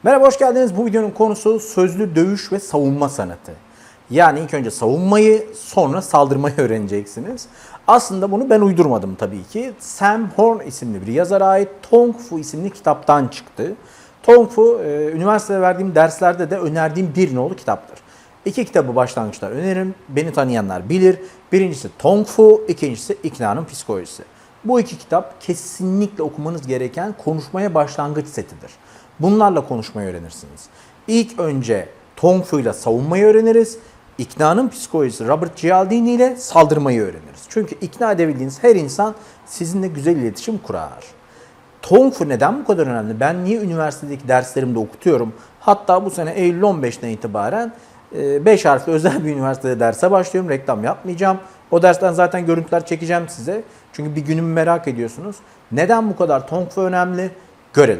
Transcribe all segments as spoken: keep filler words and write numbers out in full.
Merhaba, hoş geldiniz. Bu videonun konusu sözlü dövüş ve savunma sanatı. Yani ilk önce savunmayı, sonra saldırmayı öğreneceksiniz. Aslında bunu ben uydurmadım tabii ki. Sam Horn isimli bir yazara ait Tong Fu isimli kitaptan çıktı. Tong Fu, e, üniversitede verdiğim derslerde de önerdiğim bir nolu kitaptır. İki kitabı başlangıçta öneririm. Beni tanıyanlar bilir. Birincisi Tong Fu, ikincisi İkna'nın Psikolojisi. Bu iki kitap kesinlikle okumanız gereken konuşmaya başlangıç setidir. Bunlarla konuşmayı öğrenirsiniz. İlk önce Tong Fu ile savunmayı öğreniriz. İkna'nın Psikolojisi Robert Cialdini ile saldırmayı öğreniriz. Çünkü ikna edebildiğiniz her insan sizinle güzel iletişim kurar. Tong Fu neden bu kadar önemli? Ben niye üniversitedeki derslerimde okutuyorum? Hatta bu sene Eylül on beşten itibaren beş harfli özel bir üniversitede derse başlıyorum. Reklam yapmayacağım. O dersten zaten görüntüler çekeceğim size. Çünkü bir günümü merak ediyorsunuz. Neden bu kadar Tong Fu önemli? Görelim.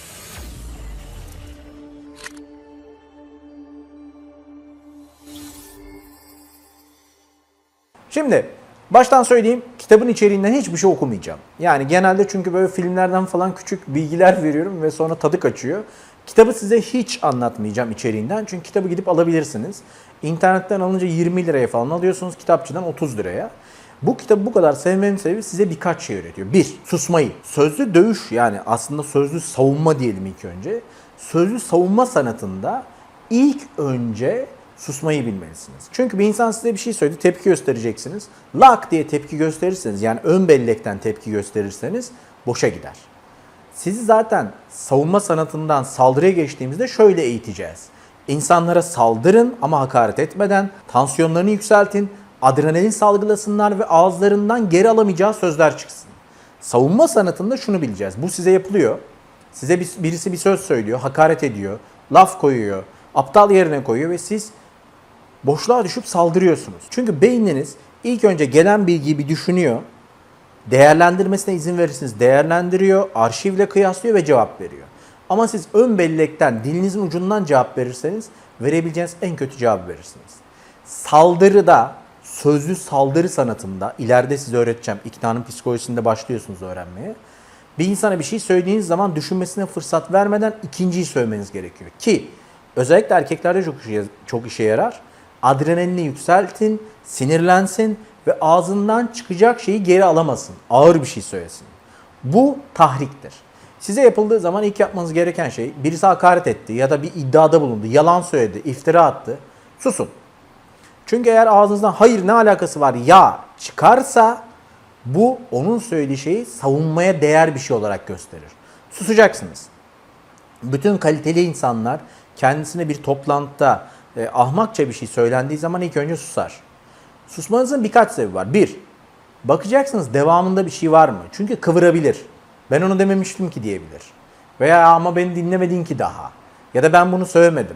Şimdi baştan söyleyeyim, kitabın içeriğinden hiçbir şey okumayacağım. Yani genelde çünkü böyle filmlerden falan küçük bilgiler veriyorum ve sonra tadı kaçıyor. Kitabı size hiç anlatmayacağım içeriğinden. Çünkü kitabı gidip alabilirsiniz. İnternetten alınca yirmi liraya falan alıyorsunuz, kitapçıdan otuz liraya. Bu kitabı bu kadar sevmemin sebebi size birkaç şey öğretiyor. Bir, susmayı. Sözlü dövüş, yani aslında sözlü savunma diyelim ilk önce. Sözlü savunma sanatında ilk önce susmayı bilmelisiniz. Çünkü bir insan size bir şey söyledi, tepki göstereceksiniz. Lak diye tepki gösterirseniz, yani ön bellekten tepki gösterirseniz boşa gider. Sizi zaten savunma sanatından saldırıya geçtiğimizde şöyle eğiteceğiz. İnsanlara saldırın ama hakaret etmeden, tansiyonlarını yükseltin, adrenalin salgılasınlar ve ağızlarından geri alamayacağı sözler çıksın. Savunma sanatında şunu bileceğiz. Bu size yapılıyor. Size birisi bir söz söylüyor, hakaret ediyor, laf koyuyor, aptal yerine koyuyor ve siz boşluğa düşüp saldırıyorsunuz. Çünkü beyniniz ilk önce gelen bilgiyi bir düşünüyor, değerlendirmesine izin verirsiniz, değerlendiriyor, arşivle kıyaslıyor ve cevap veriyor. Ama siz ön bellekten, dilinizin ucundan cevap verirseniz verebileceğiniz en kötü cevabı verirsiniz. Saldırıda, sözlü saldırı sanatında, ileride size öğreteceğim, İkna'nın Psikolojisi'nde başlıyorsunuz öğrenmeye. Bir insana bir şey söylediğiniz zaman düşünmesine fırsat vermeden ikinciyi söylemeniz gerekiyor. Ki özellikle erkeklerde çok işe, çok işe yarar. Adrenalini yükseltin, sinirlensin ve ağzından çıkacak şeyi geri alamasın. Ağır bir şey söylesin. Bu tahriktir. Size yapıldığı zaman ilk yapmanız gereken şey, birisi hakaret etti ya da bir iddiada bulundu, yalan söyledi, iftira attı. Susun. Çünkü eğer ağzınızdan hayır ne alakası var ya çıkarsa bu onun söylediği şeyi savunmaya değer bir şey olarak gösterir. Susacaksınız. Bütün kaliteli insanlar kendisine bir toplantıda e, ahmakça bir şey söylendiği zaman ilk önce susar. Susmanızın birkaç sebebi var. Bir, bakacaksınız devamında bir şey var mı? Çünkü kıvırabilir. Ben onu dememiştim ki diyebilir. Veya ama beni dinlemedin ki daha. Ya da ben bunu söylemedim.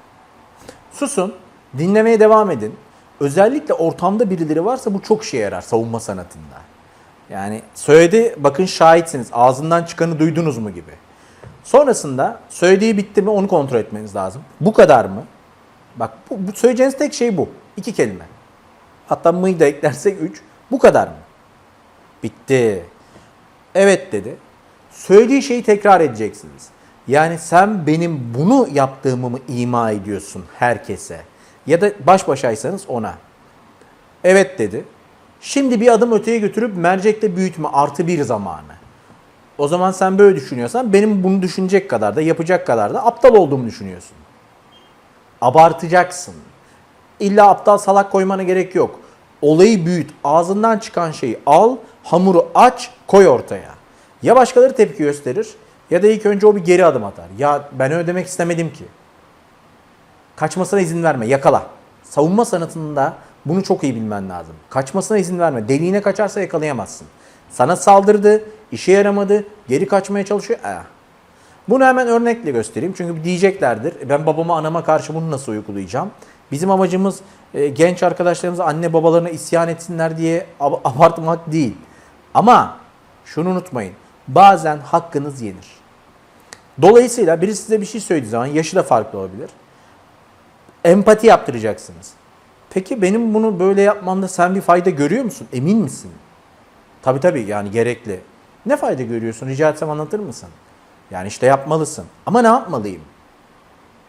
Susun, dinlemeye devam edin. Özellikle ortamda birileri varsa bu çok işe yarar savunma sanatında. Yani söyledi, bakın şahitsiniz, ağzından çıkanı duydunuz mu gibi. Sonrasında söylediği bitti mi onu kontrol etmeniz lazım. Bu kadar mı? Bak bu, bu söyleyeceğiniz tek şey bu. İki kelime. Hatta mı'yı da eklersek üç. Bu kadar mı? Bitti. Evet dedi. Söylediği şeyi tekrar edeceksiniz. Yani sen benim bunu yaptığımı mı ima ediyorsun herkese? Ya da baş başaysanız ona. Evet dedi. Şimdi bir adım öteye götürüp mercekte büyütme artı bir zamanı. O zaman sen böyle düşünüyorsan benim bunu düşünecek kadar da yapacak kadar da aptal olduğumu düşünüyorsun. Abartacaksın. İlla aptal salak koymana gerek yok. Olayı büyüt. Ağzından çıkan şeyi al, hamuru aç, koy ortaya. Ya başkaları tepki gösterir ya da ilk önce o bir geri adım atar. Ya ben öyle demek istemedim ki. Kaçmasına izin verme, yakala. Savunma sanatında bunu çok iyi bilmen lazım. Kaçmasına izin verme. Deliğine kaçarsa yakalayamazsın. Sana saldırdı, işe yaramadı, geri kaçmaya çalışıyor. Ee. Bunu hemen örnekle göstereyim. Çünkü diyeceklerdir, ben babama anama karşı bunu nasıl uygulayacağım? Bizim amacımız e, genç arkadaşlarımız anne babalarına isyan etsinler diye ab- abartmak değil. Ama şunu unutmayın, bazen hakkınız yenir. Dolayısıyla biri size bir şey söylediği zaman, yaşı da farklı olabilir. Empati yaptıracaksınız. Peki benim bunu böyle yapmamda sen bir fayda görüyor musun? Emin misin? Tabii tabii, yani gerekli. Ne fayda görüyorsun? Rica etsem anlatır mısın? Yani işte yapmalısın. Ama ne yapmalıyım?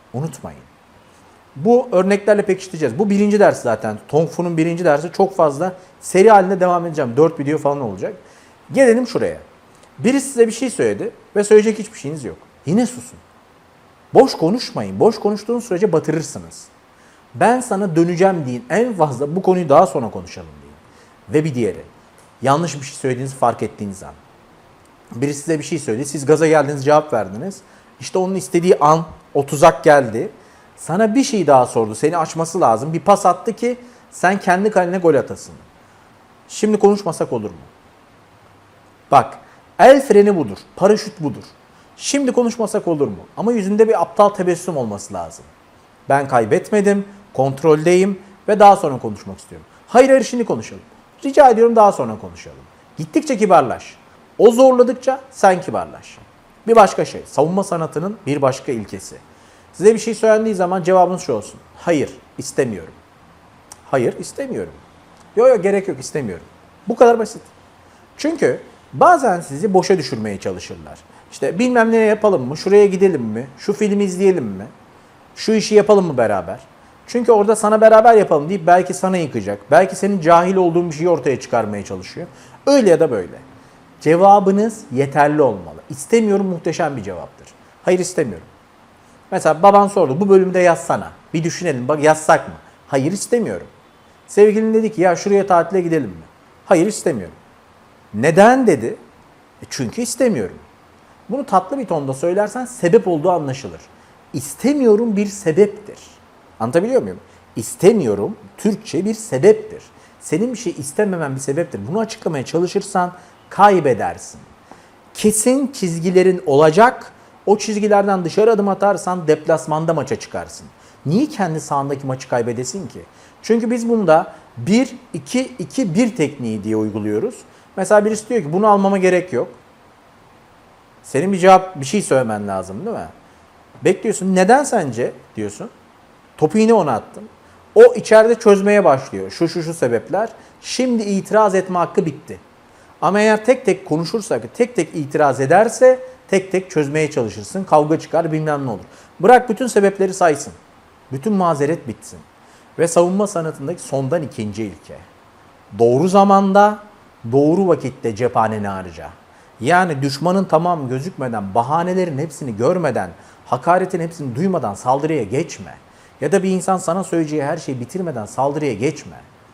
Unutmayın. Bu örneklerle pekiştireceğiz. Bu birinci ders zaten. Tong Fu'nun birinci dersi çok fazla seri halinde devam edeceğim. dört video falan olacak. Gelelim şuraya. Biri size bir şey söyledi ve söyleyecek hiçbir şeyiniz yok. Yine susun. Boş konuşmayın. Boş konuştuğunuz sürece batırırsınız. Ben sana döneceğim deyin. En fazla bu konuyu daha sonra konuşalım deyin. Ve bir diğeri. Yanlış bir şey söylediğinizi fark ettiğiniz an. Biri size bir şey söyledi. Siz gaza geldiniz, cevap verdiniz. İşte onun istediği an o tuzak geldi. Sana bir şey daha sordu. Seni açması lazım. Bir pas attı ki sen kendi kalene gol atasın. Şimdi konuşmasak olur mu? Bak, el freni budur. Paraşüt budur. Şimdi konuşmasak olur mu? Ama yüzünde bir aptal tebessüm olması lazım. Ben kaybetmedim, kontroldeyim ve daha sonra konuşmak istiyorum. Hayır hayır şimdi konuşalım. Rica ediyorum daha sonra konuşalım. Gittikçe kibarlaş. O zorladıkça sen kibarlaş. Bir başka şey, savunma sanatının bir başka ilkesi. Size bir şey söylendiği zaman cevabınız şu olsun. Hayır, istemiyorum. Hayır, istemiyorum. Yok yok gerek yok, istemiyorum. Bu kadar basit. Çünkü bazen sizi boşa düşürmeye çalışırlar. İşte bilmem ne yapalım mı, şuraya gidelim mi, şu filmi izleyelim mi, şu işi yapalım mı beraber? Çünkü orada sana beraber yapalım deyip belki sana yıkacak, belki senin cahil olduğun bir şeyi ortaya çıkarmaya çalışıyor. Öyle ya da böyle. Cevabınız yeterli olmalı. İstemiyorum muhteşem bir cevaptır. Hayır istemiyorum. Mesela baban sordu bu bölümde yazsana. Bir düşünelim bak yazsak mı? Hayır istemiyorum. Sevgilin dedi ki ya şuraya tatile gidelim mi? Hayır istemiyorum. Neden dedi? E çünkü istemiyorum. Bunu tatlı bir tonda söylersen sebep olduğu anlaşılır. İstemiyorum bir sebeptir. Anlatabiliyor muyum? İstemiyorum Türkçe bir sebeptir. Senin bir şey istememen bir sebeptir. Bunu açıklamaya çalışırsan kaybedersin. Kesin çizgilerin olacak. O çizgilerden dışarı adım atarsan deplasmanda maça çıkarsın. Niye kendi sahandaki maçı kaybedesin ki? Çünkü biz bunda bir iki iki bir tekniği diye uyguluyoruz. Mesela birisi diyor ki bunu almama gerek yok. Senin bir cevap, bir şey söylemen lazım değil mi? Bekliyorsun. Neden sence diyorsun. Topu yine ona attın. O içeride çözmeye başlıyor. Şu şu şu sebepler. Şimdi itiraz etme hakkı bitti. Ama eğer tek tek konuşursak, tek tek itiraz ederse tek tek çözmeye çalışırsın. Kavga çıkar bilmem ne olur. Bırak bütün sebepleri saysın. Bütün mazeret bitsin. Ve savunma sanatındaki sondan ikinci ilke. Doğru zamanda, doğru vakitte cephaneni harca. Yani düşmanın tamam gözükmeden, bahanelerin hepsini görmeden, hakaretin hepsini duymadan saldırıya geçme. Ya da bir insan sana söyleyeceği her şeyi bitirmeden saldırıya geçme.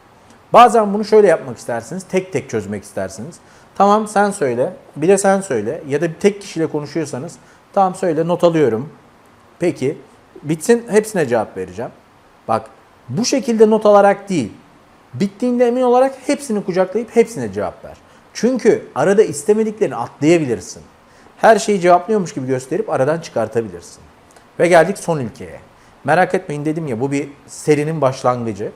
Bazen bunu şöyle yapmak istersiniz, tek tek çözmek istersiniz. Tamam sen söyle, bir de sen söyle ya da bir tek kişiyle konuşuyorsanız tamam söyle not alıyorum. Peki bitsin hepsine cevap vereceğim. Bak bu şekilde not alarak değil, bittiğinde emin olarak hepsini kucaklayıp hepsine cevap ver. Çünkü arada istemediklerini atlayabilirsin. Her şeyi cevaplıyormuş gibi gösterip aradan çıkartabilirsin. Ve geldik son ilkeye. Merak etmeyin dedim ya bu bir serinin başlangıcı.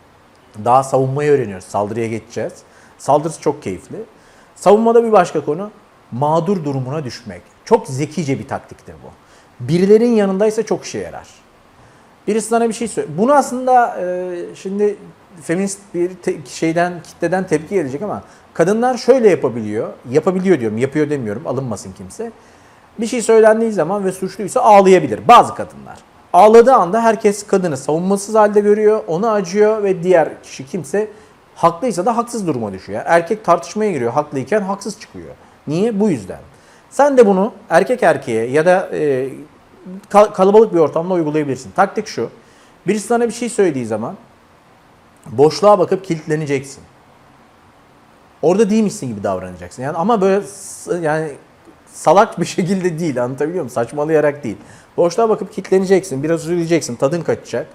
Daha savunmayı öğreniyoruz. Saldırıya geçeceğiz. Saldırısı çok keyifli. Savunmada bir başka konu mağdur durumuna düşmek. Çok zekice bir taktiktir bu. Birilerin yanındaysa çok işe yarar. Birisi sana bir şey söylüyor. Bunu aslında e, şimdi feminist bir te- şeyden kitleden tepki gelecek ama kadınlar şöyle yapabiliyor. Yapabiliyor diyorum. Yapıyor demiyorum. Alınmasın kimse. Bir şey söylendiği zaman ve suçluysa ağlayabilir. Bazı kadınlar. Ağladığı anda herkes kadını savunmasız halde görüyor, ona acıyor ve diğer kişi kimse haklıysa da haksız duruma düşüyor. Erkek tartışmaya giriyor, haklıyken haksız çıkıyor. Niye? Bu yüzden. Sen de bunu erkek erkeğe ya da e, kalabalık bir ortamda uygulayabilirsin. Taktik şu, birisi sana bir şey söylediği zaman boşluğa bakıp kilitleneceksin. Orada değilmişsin gibi davranacaksın. Yani ama böyle yani salak bir şekilde değil, anlatabiliyor muyum? Saçmalayarak değil. Boşluğa bakıp kilitleneceksin, biraz üzüleceksin, tadın kaçacak.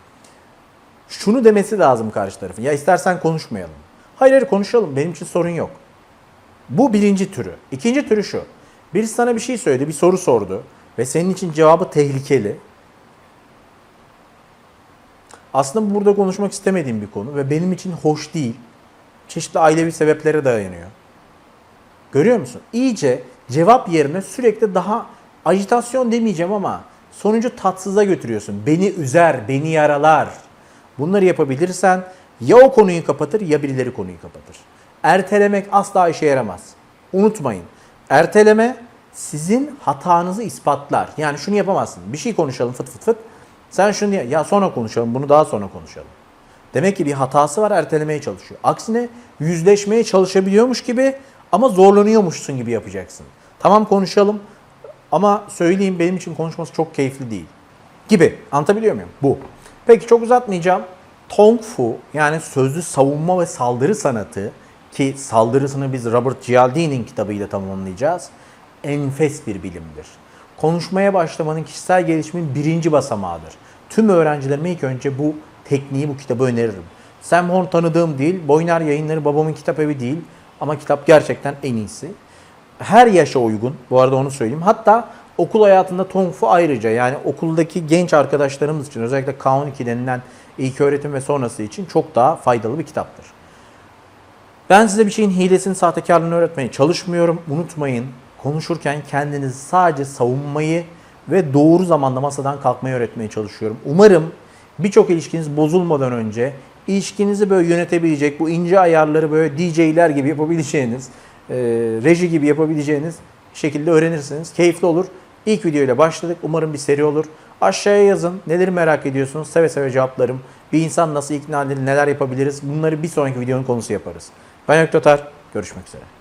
Şunu demesi lazım karşı tarafın. Ya istersen konuşmayalım. Hayır hayır konuşalım, benim için sorun yok. Bu birinci türü. İkinci türü şu. Birisi sana bir şey söyledi, bir soru sordu ve senin için cevabı tehlikeli. Aslında bu burada konuşmak istemediğim bir konu ve benim için hoş değil. Çeşitli ailevi sebeplere dayanıyor. Görüyor musun? İyice cevap yerine sürekli daha ajitasyon demeyeceğim ama sonucu tatsıza götürüyorsun. Beni üzer, beni yaralar. Bunları yapabilirsen ya o konuyu kapatır ya birileri konuyu kapatır. Ertelemek asla işe yaramaz. Unutmayın. Erteleme sizin hatanızı ispatlar. Yani şunu yapamazsın. Bir şey konuşalım fıt fıt fıt. Sen şunu diye, ya sonra konuşalım, bunu daha sonra konuşalım. Demek ki bir hatası var, ertelemeye çalışıyor. Aksine yüzleşmeye çalışabiliyormuş gibi ama zorlanıyormuşsun gibi yapacaksın. Tamam konuşalım ama söyleyeyim benim için konuşması çok keyifli değil. Gibi. Anlatabiliyor muyum? Bu. Peki çok uzatmayacağım. Tong Fu yani sözlü savunma ve saldırı sanatı ki saldırısını biz Robert Cialdini'nin kitabıyla tamamlayacağız. Enfes bir bilimdir. Konuşmaya başlamanın kişisel gelişimin birinci basamağıdır. Tüm öğrencilerime ilk önce bu tekniği, bu kitabı öneririm. Sam Horn tanıdığım değil, Boyner Yayınları babamın kitap evi değil ama kitap gerçekten en iyisi. Her yaşa uygun, bu arada onu söyleyeyim. Hatta okul hayatında Tong Fu ayrıca yani okuldaki genç arkadaşlarımız için özellikle K on iki denilen ilköğretim ve sonrası için çok daha faydalı bir kitaptır. Ben size bir şeyin hilesini, sahtekarlığını öğretmeye çalışmıyorum. Unutmayın, konuşurken kendinizi sadece savunmayı ve doğru zamanda masadan kalkmayı öğretmeye çalışıyorum. Umarım birçok ilişkiniz bozulmadan önce ilişkinizi böyle yönetebilecek, bu ince ayarları böyle D J'ler gibi yapabileceğiniz, e, reji gibi yapabileceğiniz şekilde öğrenirsiniz. Keyifli olur. İlk videoyla başladık. Umarım bir seri olur. Aşağıya yazın. Neleri merak ediyorsunuz? Seve seve cevaplarım. Bir insan nasıl ikna edilir, neler yapabiliriz? Bunları bir sonraki videonun konusu yaparız. Ben Öktotar. Görüşmek üzere.